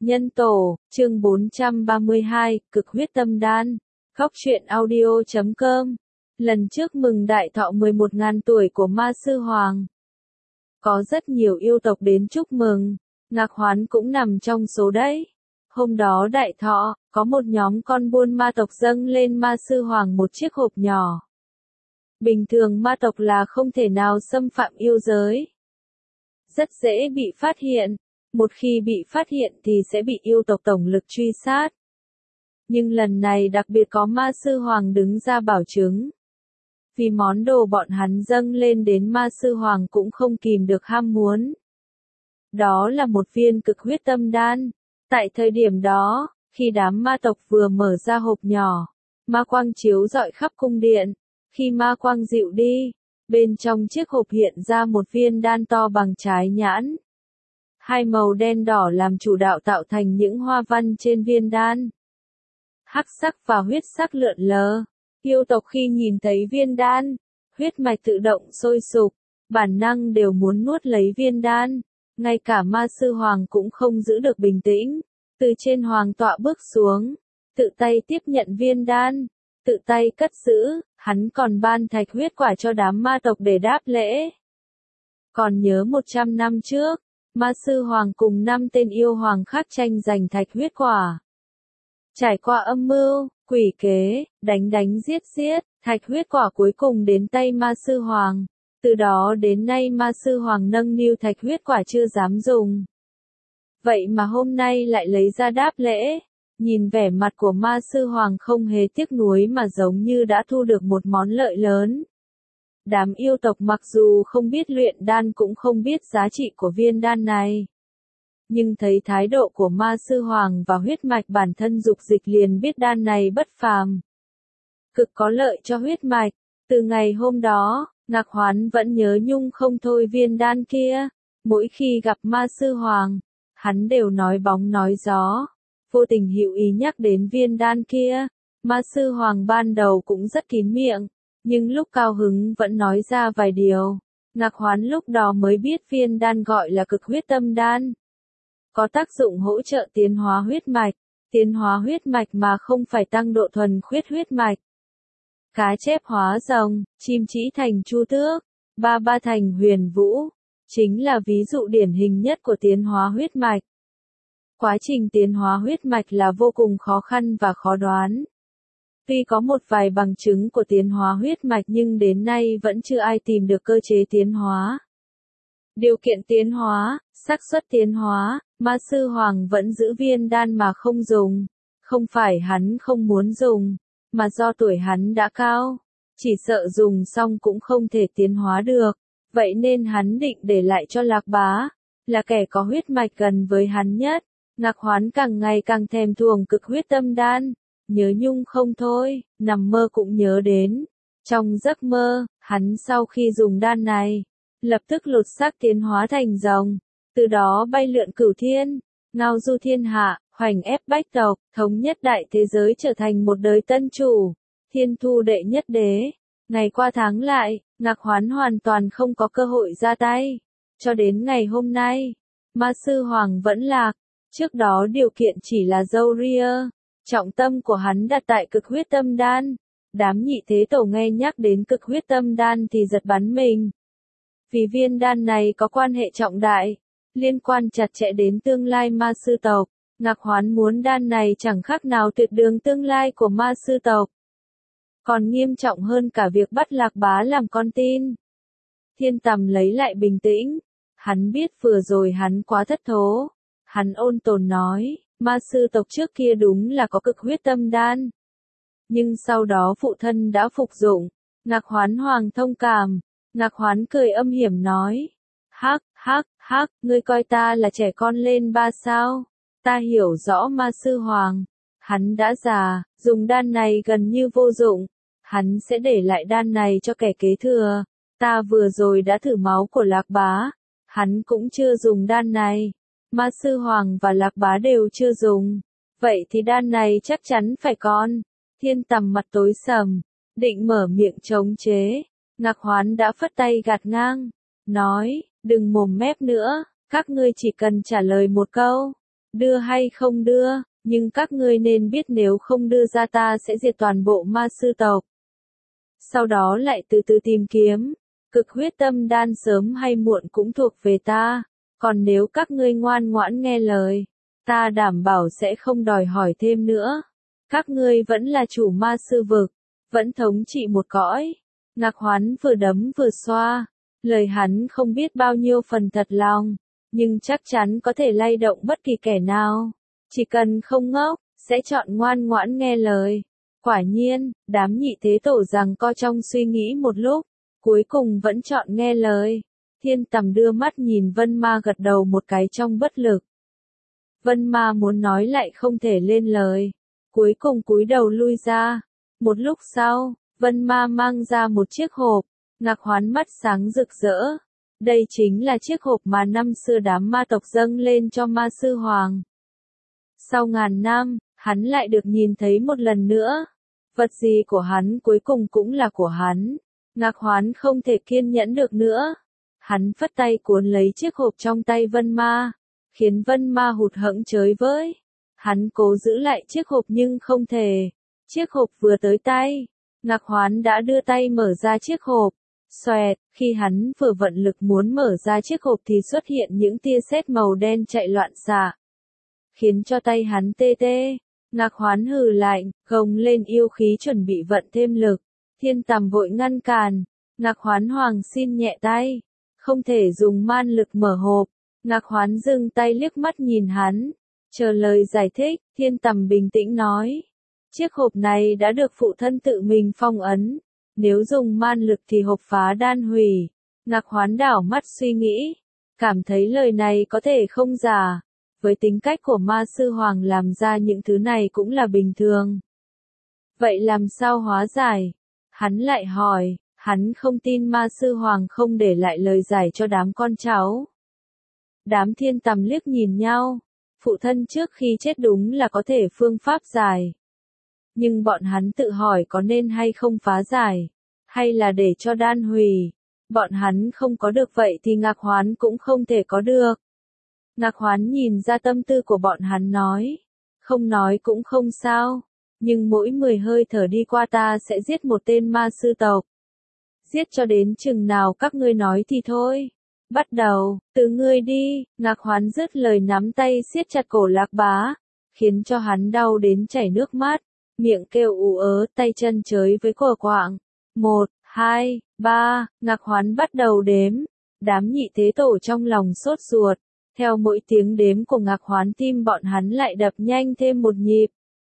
Nhân tổ, chương 432, cực huyết tâm đan. Góc truyện audio.com. Lần trước mừng đại thọ 11.000 tuổi của Ma Sư Hoàng. Có rất nhiều yêu tộc đến chúc mừng, Ngạc Hoán cũng nằm trong số đấy. Hôm đó đại thọ, có một nhóm con buôn ma tộc dâng lên Ma Sư Hoàng một chiếc hộp nhỏ. Bình thường ma tộc là không thể nào xâm phạm yêu giới. Rất dễ bị phát hiện. Một khi bị phát hiện thì sẽ bị yêu tộc tổng lực truy sát. Nhưng lần này đặc biệt có Ma Sư Hoàng đứng ra bảo chứng. Vì món đồ bọn hắn dâng lên đến Ma Sư Hoàng cũng không kìm được ham muốn. Đó là một viên cực huyết tâm đan. Tại thời điểm đó, khi đám ma tộc vừa mở ra hộp nhỏ, ma quang chiếu rọi khắp cung điện. Khi ma quang dịu đi, bên trong chiếc hộp hiện ra một viên đan to bằng trái nhãn. Hai màu đen đỏ làm chủ đạo tạo thành những hoa văn trên viên đan. Hắc sắc và huyết sắc lượn lờ. Yêu tộc khi nhìn thấy viên đan, huyết mạch tự động sôi sục, bản năng đều muốn nuốt lấy viên đan. Ngay cả Ma Sư Hoàng cũng không giữ được bình tĩnh, từ trên hoàng tọa bước xuống, tự tay tiếp nhận viên đan, tự tay cất giữ, hắn còn ban thạch huyết quả cho đám ma tộc để đáp lễ. Còn nhớ 100 năm trước, Ma Sư Hoàng cùng 5 tên yêu hoàng khác tranh giành thạch huyết quả. Trải qua âm mưu, quỷ kế, đánh giết, thạch huyết quả cuối cùng đến tay Ma Sư Hoàng. Từ đó đến nay Ma Sư Hoàng nâng niu thạch huyết quả chưa dám dùng. Vậy mà hôm nay lại lấy ra đáp lễ. Nhìn vẻ mặt của Ma Sư Hoàng không hề tiếc nuối mà giống như đã thu được một món lợi lớn. Đám yêu tộc mặc dù không biết luyện đan cũng không biết giá trị của viên đan này. Nhưng thấy thái độ của Ma Sư Hoàng và huyết mạch bản thân dục dịch liền biết đan này bất phàm. Cực có lợi cho huyết mạch. Từ ngày hôm đó, Ngạc Hoán vẫn nhớ nhung không thôi viên đan kia. Mỗi khi gặp Ma Sư Hoàng, hắn đều nói bóng nói gió. Vô tình hữu ý nhắc đến viên đan kia. Ma Sư Hoàng ban đầu cũng rất kín miệng. Nhưng lúc cao hứng vẫn nói ra vài điều. Ngạc Hoán lúc đó mới biết viên đan gọi là cực huyết tâm đan. Có tác dụng hỗ trợ tiến hóa huyết mạch. Tiến hóa huyết mạch mà không phải tăng độ thuần khiết huyết mạch. Cá chép hóa rồng, chim chỉ thành chu tước, ba thành huyền vũ. Chính là ví dụ điển hình nhất của tiến hóa huyết mạch. Quá trình tiến hóa huyết mạch là vô cùng khó khăn và khó đoán. Tuy có một vài bằng chứng của tiến hóa huyết mạch nhưng đến nay vẫn chưa ai tìm được cơ chế tiến hóa. Điều kiện tiến hóa, xác suất tiến hóa, Ma Sư Hoàng vẫn giữ viên đan mà không dùng. Không phải hắn không muốn dùng, mà do tuổi hắn đã cao. Chỉ sợ dùng xong cũng không thể tiến hóa được. Vậy nên hắn định để lại cho Lạc Bá, là kẻ có huyết mạch gần với hắn nhất. Ngạc Hoán càng ngày càng thèm thuồng cực huyết tâm đan. Nhớ nhung không thôi, nằm mơ cũng nhớ đến. Trong giấc mơ, hắn sau khi dùng đan này, lập tức lột xác tiến hóa thành rồng. Từ đó bay lượn cửu thiên, ngao du thiên hạ, hoành ép bách tộc, thống nhất đại thế giới trở thành một đời tân chủ. Thiên thu đệ nhất đế. Ngày qua tháng lại, Ngạc Hoán hoàn toàn không có cơ hội ra tay. Cho đến ngày hôm nay, Ma Sư Hoàng vẫn lạc. Trước đó điều kiện chỉ là dâu ria. Trọng tâm của hắn đặt tại cực huyết tâm đan. Đám nhị thế tổ nghe nhắc đến cực huyết tâm đan thì giật bắn mình. Vì viên đan này có quan hệ trọng đại, liên quan chặt chẽ đến tương lai Ma Sư tộc. Ngạc Hoán muốn đan này chẳng khác nào tuyệt đường tương lai của Ma Sư tộc. Còn nghiêm trọng hơn cả việc bắt Lạc Bá làm con tin. Thiên Tầm lấy lại bình tĩnh. Hắn biết vừa rồi hắn quá thất thố. Hắn ôn tồn nói, Ma Sư tộc trước kia đúng là có cực huyết tâm đan. Nhưng sau đó phụ thân đã phục dụng. Ngạc Hoán Hoàng thông cảm. Ngạc Hoán cười âm hiểm nói. Hắc, ngươi coi ta là trẻ con lên ba sao? Ta hiểu rõ Ma Sư Hoàng. Hắn đã già, dùng đan này gần như vô dụng. Hắn sẽ để lại đan này cho kẻ kế thừa. Ta vừa rồi đã thử máu của Lạc Bá. Hắn cũng chưa dùng đan này. Ma Sư Hoàng và Lạc Bá đều chưa dùng. Vậy thì đan này chắc chắn phải còn. Thiên Tầm mặt tối sầm, định mở miệng chống chế. Ngạc Hoán đã phất tay gạt ngang. Nói, đừng mồm mép nữa, các ngươi chỉ cần trả lời một câu. đưa hay không đưa, nhưng các ngươi nên biết nếu không đưa ra ta sẽ diệt toàn bộ ma sư tộc. Sau đó lại từ từ tìm kiếm, cực huyết tâm đan sớm hay muộn cũng thuộc về ta, còn nếu các ngươi ngoan ngoãn nghe lời, ta đảm bảo sẽ không đòi hỏi thêm nữa. Các ngươi vẫn là chủ ma sư vực, vẫn thống trị một cõi. Ngạc Hoán vừa đấm vừa xoa, lời hắn không biết bao nhiêu phần thật lòng, nhưng chắc chắn có thể lay động bất kỳ kẻ nào. Chỉ cần không ngốc, sẽ chọn ngoan ngoãn nghe lời. Quả nhiên, đám nhị thế tổ giằng co trong suy nghĩ một lúc, cuối cùng vẫn chọn nghe lời. Thiên Tầm đưa mắt nhìn Vân Ma gật đầu một cái trong bất lực. Vân Ma muốn nói lại không thể lên lời, cuối cùng cúi đầu lui ra. Một lúc sau, Vân Ma mang ra một chiếc hộp, Ngạc Hoán mắt sáng rực rỡ. Đây chính là chiếc hộp mà năm xưa đám ma tộc dâng lên cho ma sư hoàng. Sau ngàn năm, hắn lại được nhìn thấy một lần nữa. Vật gì của hắn cuối cùng cũng là của hắn. Ngạc Hoán không thể kiên nhẫn được nữa. Hắn phất tay cuốn lấy chiếc hộp trong tay Vân Ma, khiến Vân Ma hụt hẫng chới với. Hắn cố giữ lại chiếc hộp nhưng không thể. Chiếc hộp vừa tới tay, Ngạc Hoán đã đưa tay mở ra chiếc hộp. Xoẹt, khi hắn vừa vận lực muốn mở ra chiếc hộp thì xuất hiện những tia sét màu đen chạy loạn xạ, khiến cho tay hắn tê tê. Ngạc Hoán hừ lạnh, gồng lên yêu khí chuẩn bị vận thêm lực. Thiên Tầm vội ngăn cản. Ngạc Hoán Hoàng xin nhẹ tay, không thể dùng man lực mở hộp. Ngạc Hoán dừng tay liếc mắt nhìn hắn, chờ lời giải thích. Thiên Tầm bình tĩnh nói, chiếc hộp này đã được phụ thân tự mình phong ấn, nếu dùng man lực thì hộp phá đan hủy. Ngạc Hoán đảo mắt suy nghĩ, cảm thấy lời này có thể không giả. Với tính cách của ma sư hoàng làm ra những thứ này cũng là bình thường. Vậy làm sao hóa giải? Hắn lại hỏi, hắn không tin ma sư hoàng không để lại lời giải cho đám con cháu. Đám Thiên Tầm liếc nhìn nhau, phụ thân trước khi chết đúng là có thể phương pháp giải. Nhưng bọn hắn tự hỏi có nên hay không phá giải, hay là để cho đan hủy. Bọn hắn không có được vậy thì Ngạc Hoán cũng không thể có được. Ngạc Hoán nhìn ra tâm tư của bọn hắn nói, không nói cũng không sao, nhưng mỗi 10 hơi thở đi qua ta sẽ giết một tên ma sư tộc. Giết cho đến chừng nào các ngươi nói thì thôi. Bắt đầu, từ ngươi đi. Ngạc Hoán dứt lời nắm tay siết chặt cổ Lạc Bá, khiến cho hắn đau đến chảy nước mắt, miệng kêu ú ớ, tay chân chới với cor quạng. 1, 2, 3, Ngạc Hoán bắt đầu đếm. Đám nhị thế tổ trong lòng sốt ruột. Theo mỗi tiếng đếm của Ngạc Hoán tim bọn hắn lại đập nhanh thêm một nhịp.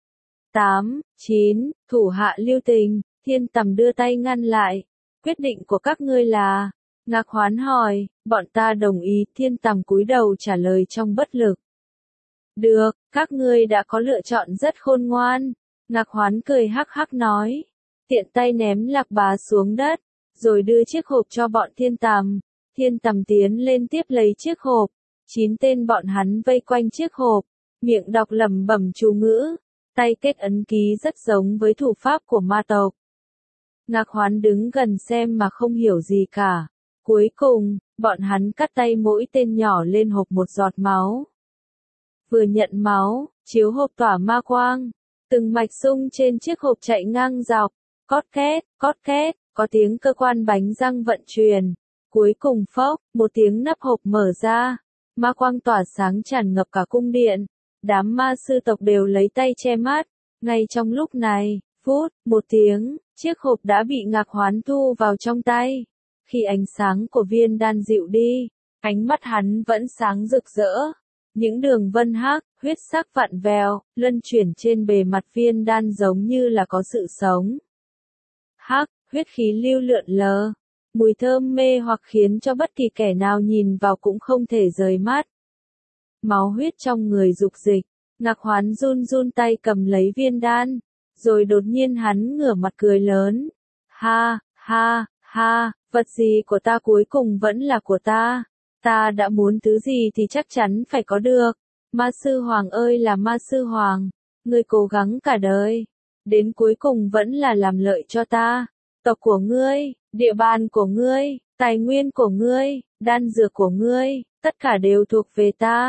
8, 9, thủ hạ lưu tình. Thiên Tầm đưa tay ngăn lại. Quyết định của các ngươi là? Ngạc Hoán hỏi. Bọn ta đồng ý. Thiên Tầm cúi đầu trả lời trong bất lực. Được, các ngươi đã có lựa chọn rất khôn ngoan. Ngạc Hoán cười hắc hắc nói. Tiện tay ném Lạc Bá xuống đất, rồi đưa chiếc hộp cho bọn Thiên Tầm. Thiên Tầm tiến lên tiếp lấy chiếc hộp. 9 tên bọn hắn vây quanh chiếc hộp, miệng đọc lẩm bẩm chú ngữ, tay kết ấn ký rất giống với thủ pháp của ma tộc. Ngạc Hoán đứng gần xem mà không hiểu gì cả. Cuối cùng, bọn hắn cắt tay mỗi tên nhỏ lên hộp một giọt máu. Vừa nhận máu, chiếu hộp tỏa ma quang, từng mạch sung trên chiếc hộp chạy ngang dọc, cót két, có tiếng cơ quan bánh răng vận chuyển. Cuối cùng phốc, một tiếng nắp hộp mở ra. Ma quang tỏa sáng tràn ngập cả cung điện. Đám ma sư tộc đều lấy tay che mắt. Ngay trong lúc này, phút, một tiếng, chiếc hộp đã bị Ngạc Hoán thu vào trong tay. Khi ánh sáng của viên đan dịu đi, ánh mắt hắn vẫn sáng rực rỡ. Những đường vân hắc, huyết sắc vặn vẹo, luân chuyển trên bề mặt viên đan giống như là có sự sống. Hắc, huyết khí lưu lượn lờ. Mùi thơm mê hoặc khiến cho bất kỳ kẻ nào nhìn vào cũng không thể rời mắt. Máu huyết trong người dục dịch, Ngạc Hoán run run tay cầm lấy viên đan, rồi đột nhiên hắn ngửa mặt cười lớn. Ha, ha, ha, vật gì của ta cuối cùng vẫn là của ta. Ta đã muốn thứ gì thì chắc chắn phải có được. Ma sư hoàng ơi là ma sư hoàng, ngươi cố gắng cả đời, đến cuối cùng vẫn là làm lợi cho ta. Tộc của ngươi, địa bàn của ngươi, tài nguyên của ngươi, đan dược của ngươi, tất cả đều thuộc về ta.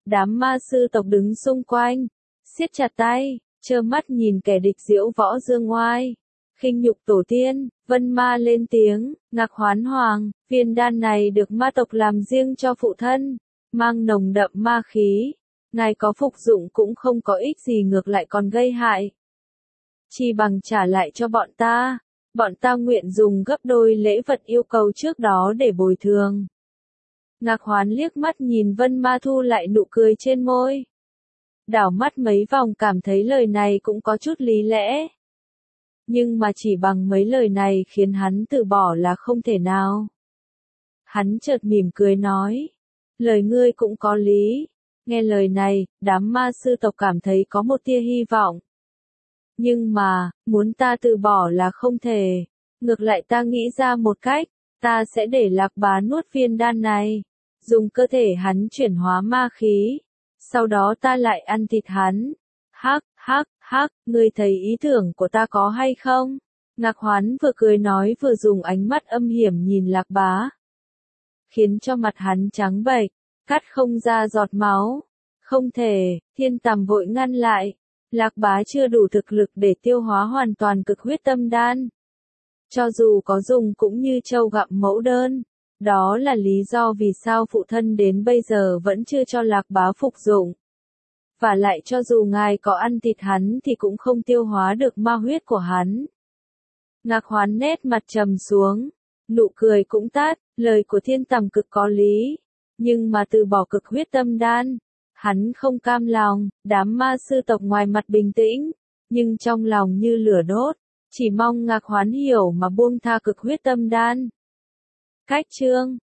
Đám ma sư tộc đứng xung quanh, siết chặt tay, trơ mắt nhìn kẻ địch diễu võ dương oai, khinh nhục tổ tiên. Vân Ma lên tiếng, Ngạc Hoán Hoàng, viên đan này được ma tộc làm riêng cho phụ thân, mang nồng đậm ma khí, ngài có phục dụng cũng không có ích gì, ngược lại còn gây hại. Chi bằng trả lại cho bọn ta nguyện dùng gấp đôi lễ vật yêu cầu trước đó để bồi thường. Ngạc Hoán liếc mắt nhìn Vân Ma thu lại nụ cười trên môi. Đảo mắt mấy vòng cảm thấy lời này cũng có chút lý lẽ. Nhưng mà chỉ bằng mấy lời này khiến hắn từ bỏ là không thể nào. Hắn chợt mỉm cười nói. Lời ngươi cũng có lý. Nghe lời này, đám ma sư tộc cảm thấy có một tia hy vọng. Nhưng mà, muốn ta từ bỏ là không thể. Ngược lại ta nghĩ ra một cách, ta sẽ để Lạc Bá nuốt viên đan này. Dùng cơ thể hắn chuyển hóa ma khí. Sau đó ta lại ăn thịt hắn. Hắc, ngươi thấy ý tưởng của ta có hay không? Ngạc Hoán vừa cười nói vừa dùng ánh mắt âm hiểm nhìn Lạc Bá. Khiến cho mặt hắn trắng bệch, cắt không ra giọt máu. Không thể, Thiên Tầm vội ngăn lại. Lạc Bá chưa đủ thực lực để tiêu hóa hoàn toàn cực huyết tâm đan. Cho dù có dùng cũng như trâu gặm mẫu đơn. Đó là lý do vì sao phụ thân đến bây giờ vẫn chưa cho Lạc Bá phục dụng. Và lại cho dù ngài có ăn thịt hắn thì cũng không tiêu hóa được ma huyết của hắn. Ngạc Hoán nét mặt trầm xuống, nụ cười cũng tắt, lời của Thiên Tầm cực có lý. Nhưng mà từ bỏ cực huyết tâm đan, hắn không cam lòng. Đám ma sư tộc ngoài mặt bình tĩnh, nhưng trong lòng như lửa đốt, chỉ mong Ngạc Hoán hiểu mà buông tha cực huyết tâm đan. Cách chương